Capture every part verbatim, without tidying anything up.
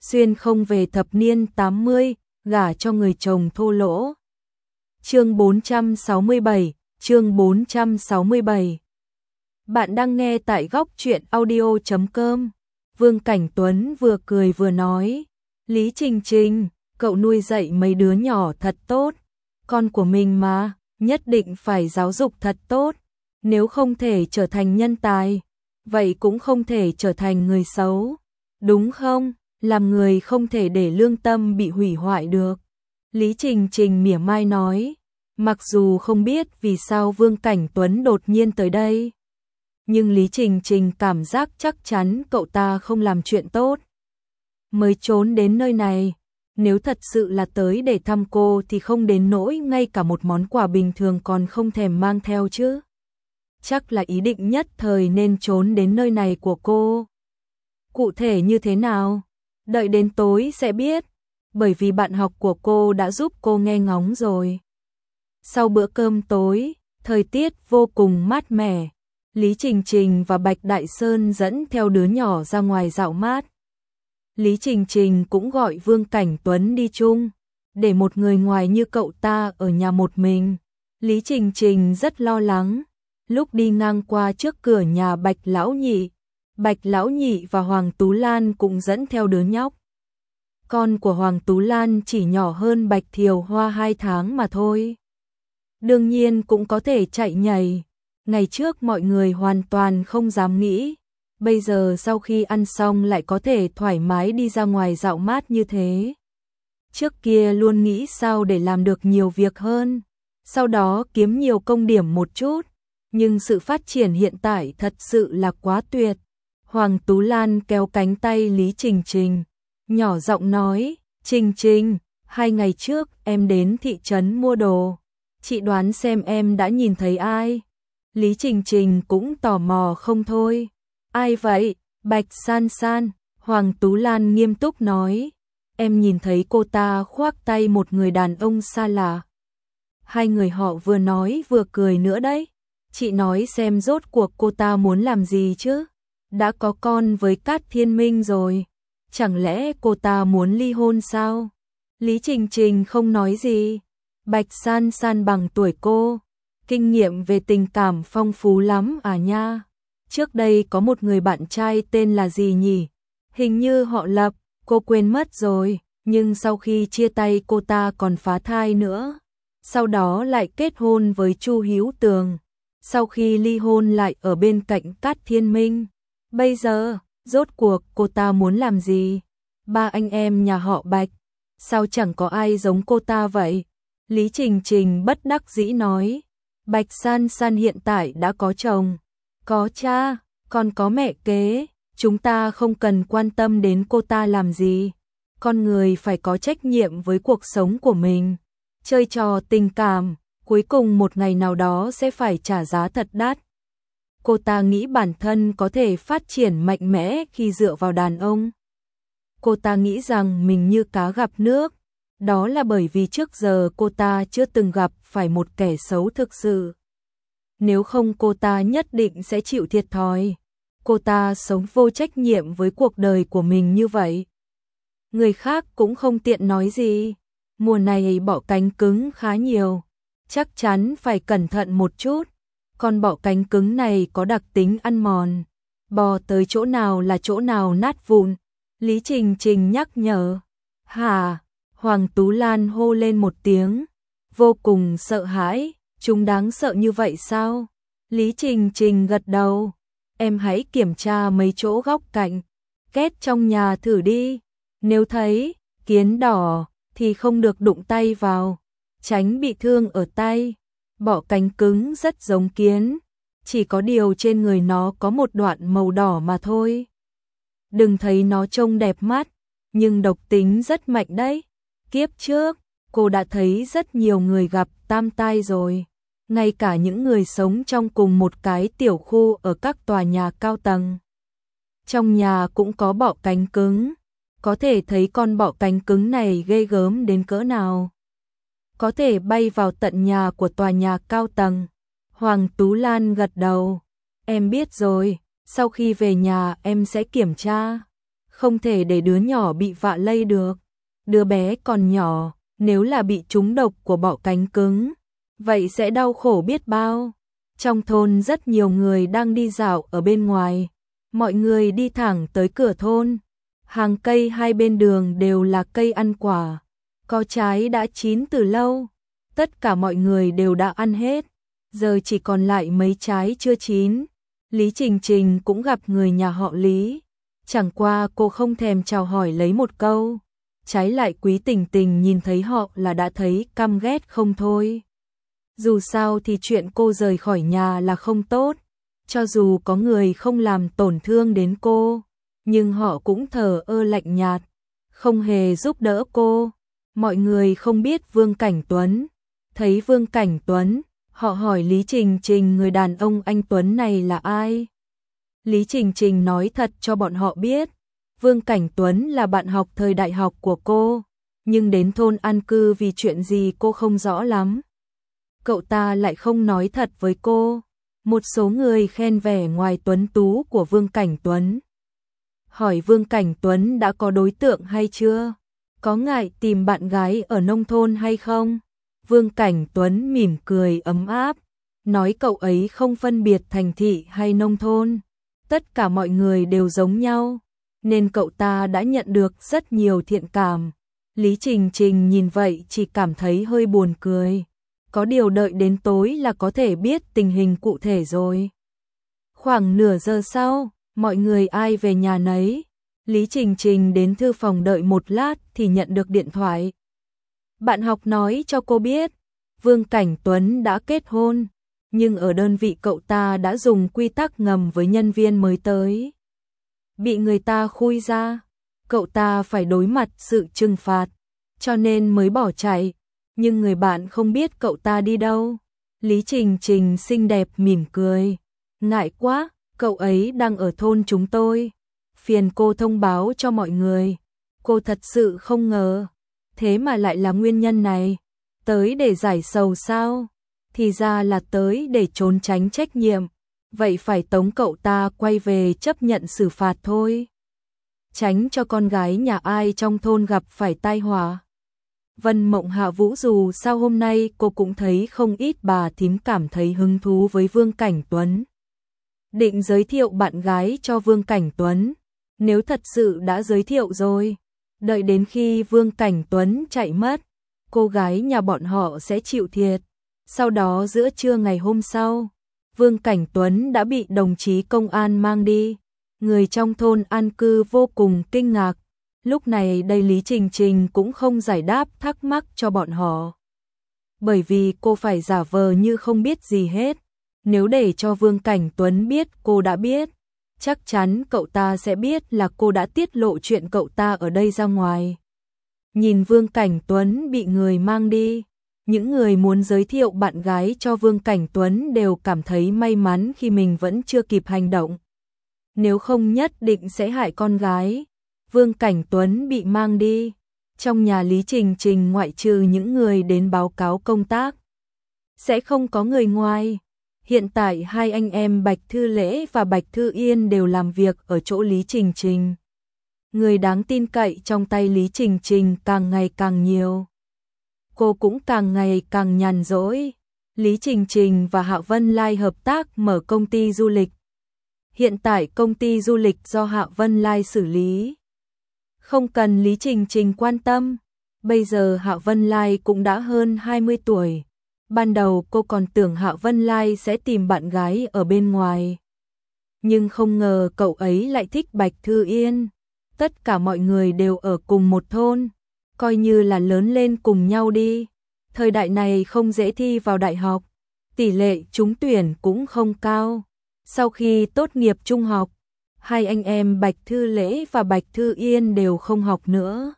xuyên không về thập niên tám mươi, gả cho người chồng thô lỗ. Chương bốn trăm sáu mươi bảy, chương bốn trăm sáu mươi bảy. Bạn đang nghe tại góc truyện audio chấm com. Vương Cảnh Tuấn vừa cười vừa nói, Lý Trình Trình, cậu nuôi dạy mấy đứa nhỏ thật tốt, con của mình mà, nhất định phải giáo dục thật tốt, nếu không thể trở thành nhân tài, vậy cũng không thể trở thành người xấu, đúng không? Làm người không thể để lương tâm bị hủy hoại được. Lý Trình Trình mỉa mai nói, mặc dù không biết vì sao Vương Cảnh Tuấn đột nhiên tới đây, nhưng Lý Trình Trình cảm giác chắc chắn cậu ta không làm chuyện tốt mới trốn đến nơi này. Nếu thật sự là tới để thăm cô thì không đến nỗi ngay cả một món quà bình thường còn không thèm mang theo chứ. Chắc là ý định nhất thời nên trốn đến nơi này của cô. Cụ thể như thế nào? Đợi đến tối sẽ biết, bởi vì bạn học của cô đã giúp cô nghe ngóng rồi. Sau bữa cơm tối, thời tiết vô cùng mát mẻ, Lý Trình Trình và Bạch Đại Sơn dẫn theo đứa nhỏ ra ngoài dạo mát. Lý Trình Trình cũng gọi Vương Cảnh Tuấn đi chung, để một người ngoài như cậu ta ở nhà một mình. Lý Trình Trình rất lo lắng, lúc đi ngang qua trước cửa nhà Bạch Lão Nhị, Bạch Lão Nhị và Hoàng Tú Lan cũng dẫn theo đứa nhóc. Con của Hoàng Tú Lan chỉ nhỏ hơn Bạch Thiều Hoa hai tháng mà thôi. Đương nhiên cũng có thể chạy nhảy. Ngày trước mọi người hoàn toàn không dám nghĩ, bây giờ sau khi ăn xong lại có thể thoải mái đi ra ngoài dạo mát như thế. Trước kia luôn nghĩ sao để làm được nhiều việc hơn, sau đó kiếm nhiều công điểm một chút, nhưng sự phát triển hiện tại thật sự là quá tuyệt. Hoàng Tú Lan kéo cánh tay Lý Trình Trình, nhỏ giọng nói, Trình Trình, hai ngày trước em đến thị trấn mua đồ, chị đoán xem em đã nhìn thấy ai? Lý Trình Trình cũng tò mò không thôi. Ai vậy? Bạch San San. Hoàng Tú Lan nghiêm túc nói, em nhìn thấy cô ta khoác tay một người đàn ông xa lạ. Hai người họ vừa nói vừa cười nữa đấy. Chị nói xem rốt cuộc cô ta muốn làm gì chứ? Đã có con với Cát Thiên Minh rồi, chẳng lẽ cô ta muốn ly hôn sao? Lý Trình Trình không nói gì. Bạch San San bằng tuổi cô, kinh nghiệm về tình cảm phong phú lắm à nha. Trước đây có một người bạn trai tên là gì nhỉ? Hình như họ Lập, cô quên mất rồi, nhưng sau khi chia tay cô ta còn phá thai nữa. Sau đó lại kết hôn với Chu Hữu Tường. Sau khi ly hôn lại ở bên cạnh Cát Thiên Minh. Bây giờ, rốt cuộc cô ta muốn làm gì? Ba anh em nhà họ Bạch, sao chẳng có ai giống cô ta vậy? Lý Trình Trình bất đắc dĩ nói, Bạch San San hiện tại đã có chồng, có cha, còn có mẹ kế, chúng ta không cần quan tâm đến cô ta làm gì. Con người phải có trách nhiệm với cuộc sống của mình, chơi trò tình cảm, cuối cùng một ngày nào đó sẽ phải trả giá thật đắt. Cô ta nghĩ bản thân có thể phát triển mạnh mẽ khi dựa vào đàn ông. Cô ta nghĩ rằng mình như cá gặp nước, đó là bởi vì trước giờ cô ta chưa từng gặp phải một kẻ xấu thực sự. Nếu không cô ta nhất định sẽ chịu thiệt thòi. Cô ta sống vô trách nhiệm với cuộc đời của mình như vậy. Người khác cũng không tiện nói gì. Mùa này bọ cánh cứng khá nhiều, chắc chắn phải cẩn thận một chút. Con bọ cánh cứng này có đặc tính ăn mòn, bò tới chỗ nào là chỗ nào nát vụn. Lý Trình Trình nhắc nhở. Hả? Hoàng Tú Lan hô lên một tiếng, vô cùng sợ hãi. Chúng đáng sợ như vậy sao? Lý Trình Trình gật đầu. Em hãy kiểm tra mấy chỗ góc cạnh, két trong nhà thử đi. Nếu thấy kiến đỏ thì không được đụng tay vào, tránh bị thương ở tay. Bọ cánh cứng rất giống kiến, chỉ có điều trên người nó có một đoạn màu đỏ mà thôi. Đừng thấy nó trông đẹp mắt, nhưng độc tính rất mạnh đấy. Kiếp trước, cô đã thấy rất nhiều người gặp tam tai rồi. Ngay cả những người sống trong cùng một cái tiểu khu ở các tòa nhà cao tầng. Trong nhà cũng có bọ cánh cứng. Có thể thấy con bọ cánh cứng này ghê gớm đến cỡ nào. Có thể bay vào tận nhà của tòa nhà cao tầng. Hoàng Tú Lan gật đầu. Em biết rồi, sau khi về nhà em sẽ kiểm tra. không thể để đứa nhỏ bị vạ lây được. Đứa bé còn nhỏ, nếu là bị trúng độc của bọ cánh cứng, vậy sẽ đau khổ biết bao. Trong thôn rất nhiều người đang đi dạo ở bên ngoài, mọi người đi thẳng tới cửa thôn. Hàng cây hai bên đường đều là cây ăn quả, có trái đã chín từ lâu, tất cả mọi người đều đã ăn hết, giờ chỉ còn lại mấy trái chưa chín. Lý Trình Trình cũng gặp người nhà họ Lý, chẳng qua cô không thèm chào hỏi lấy một câu, trái lại Quý Tình Tình nhìn thấy họ là đã thấy căm ghét không thôi. Dù sao thì chuyện cô rời khỏi nhà là không tốt, cho dù có người không làm tổn thương đến cô, nhưng họ cũng thờ ơ lạnh nhạt, không hề giúp đỡ cô. Mọi người không biết Vương Cảnh Tuấn, thấy Vương Cảnh Tuấn, họ hỏi Lý Trình Trình người đàn ông anh Tuấn này là ai. Lý Trình Trình nói thật cho bọn họ biết, Vương Cảnh Tuấn là bạn học thời đại học của cô, nhưng đến thôn an cư vì chuyện gì cô không rõ lắm. Cậu ta lại không nói thật với cô. Một số người khen vẻ ngoài tuấn tú của Vương Cảnh Tuấn. Hỏi Vương Cảnh Tuấn đã có đối tượng hay chưa? Có ngại tìm bạn gái ở nông thôn hay không? Vương Cảnh Tuấn mỉm cười ấm áp, nói cậu ấy không phân biệt thành thị hay nông thôn, tất cả mọi người đều giống nhau, nên cậu ta đã nhận được rất nhiều thiện cảm. Lý Trình Trình nhìn vậy chỉ cảm thấy hơi buồn cười, có điều đợi đến tối là có thể biết tình hình cụ thể rồi. Khoảng nửa giờ sau, mọi người ai về nhà nấy. Lý Trình Trình đến thư phòng đợi một lát thì nhận được điện thoại. Bạn học nói cho cô biết, Vương Cảnh Tuấn đã kết hôn, nhưng ở đơn vị cậu ta đã dùng quy tắc ngầm với nhân viên mới tới. Bị người ta khui ra, cậu ta phải đối mặt sự trừng phạt, cho nên mới bỏ chạy, nhưng người bạn không biết cậu ta đi đâu. Lý Trình Trình xinh đẹp mỉm cười, ngại quá, cậu ấy đang ở thôn chúng tôi, phiền cô thông báo cho mọi người. Cô thật sự không ngờ, thế mà lại là nguyên nhân này. Tới để giải sầu sao? Thì ra là tới để trốn tránh trách nhiệm, vậy phải tống cậu ta quay về chấp nhận xử phạt thôi. Tránh cho con gái nhà ai trong thôn gặp phải tai họa. Vân Mộng Hạ Vũ dù sao hôm nay cô cũng thấy không ít bà thím cảm thấy hứng thú với Vương Cảnh Tuấn. Định giới thiệu bạn gái cho Vương Cảnh Tuấn, nếu thật sự đã giới thiệu rồi, đợi đến khi Vương Cảnh Tuấn chạy mất, cô gái nhà bọn họ sẽ chịu thiệt. Sau đó giữa trưa ngày hôm sau, Vương Cảnh Tuấn đã bị đồng chí công an mang đi. Người trong thôn an cư vô cùng kinh ngạc. Lúc này đây Lý Trình Trình cũng không giải đáp thắc mắc cho bọn họ. Bởi vì cô phải giả vờ như không biết gì hết. Nếu để cho Vương Cảnh Tuấn biết cô đã biết, chắc chắn cậu ta sẽ biết là cô đã tiết lộ chuyện cậu ta ở đây ra ngoài. Nhìn Vương Cảnh Tuấn bị người mang đi, những người muốn giới thiệu bạn gái cho Vương Cảnh Tuấn đều cảm thấy may mắn khi mình vẫn chưa kịp hành động. Nếu không nhất định sẽ hại con gái. Vương Cảnh Tuấn bị mang đi. Trong nhà Lý Trình Trình ngoại trừ những người đến báo cáo công tác, sẽ không có người ngoài. Hiện tại hai anh em Bạch Thư Lễ và Bạch Thư Yên đều làm việc ở chỗ Lý Trình Trình. Người đáng tin cậy trong tay Lý Trình Trình càng ngày càng nhiều. Cô cũng càng ngày càng nhàn rỗi. Lý Trình Trình và Hạ Vân Lai hợp tác mở công ty du lịch. Hiện tại công ty du lịch do Hạ Vân Lai xử lý, không cần Lý Trình Trình quan tâm. Bây giờ Hạ Vân Lai cũng đã hơn hai mươi tuổi. Ban đầu cô còn tưởng Hạ Vân Lai sẽ tìm bạn gái ở bên ngoài, nhưng không ngờ cậu ấy lại thích Bạch Thư Yên. Tất cả mọi người đều ở cùng một thôn, coi như là lớn lên cùng nhau đi. Thời đại này không dễ thi vào đại học, tỷ lệ trúng tuyển cũng không cao. Sau khi tốt nghiệp trung học, hai anh em Bạch Thư Lễ và Bạch Thư Yên đều không học nữa.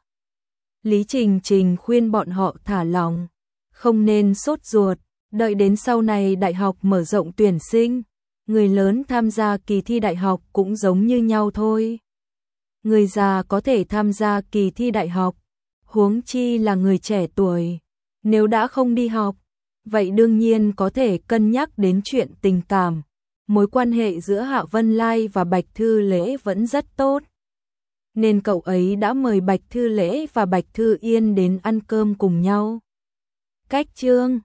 Lý Trình Trình khuyên bọn họ thả lỏng, không nên sốt ruột, đợi đến sau này đại học mở rộng tuyển sinh, người lớn tham gia kỳ thi đại học cũng giống như nhau thôi. Người già có thể tham gia kỳ thi đại học, huống chi là người trẻ tuổi. Nếu đã không đi học, vậy đương nhiên có thể cân nhắc đến chuyện tình cảm. Mối quan hệ giữa Hạ Vân Lai và Bạch Thư Lễ vẫn rất tốt. nên cậu ấy đã mời Bạch Thư Lễ và Bạch Thư Yên đến ăn cơm cùng nhau. Cách chương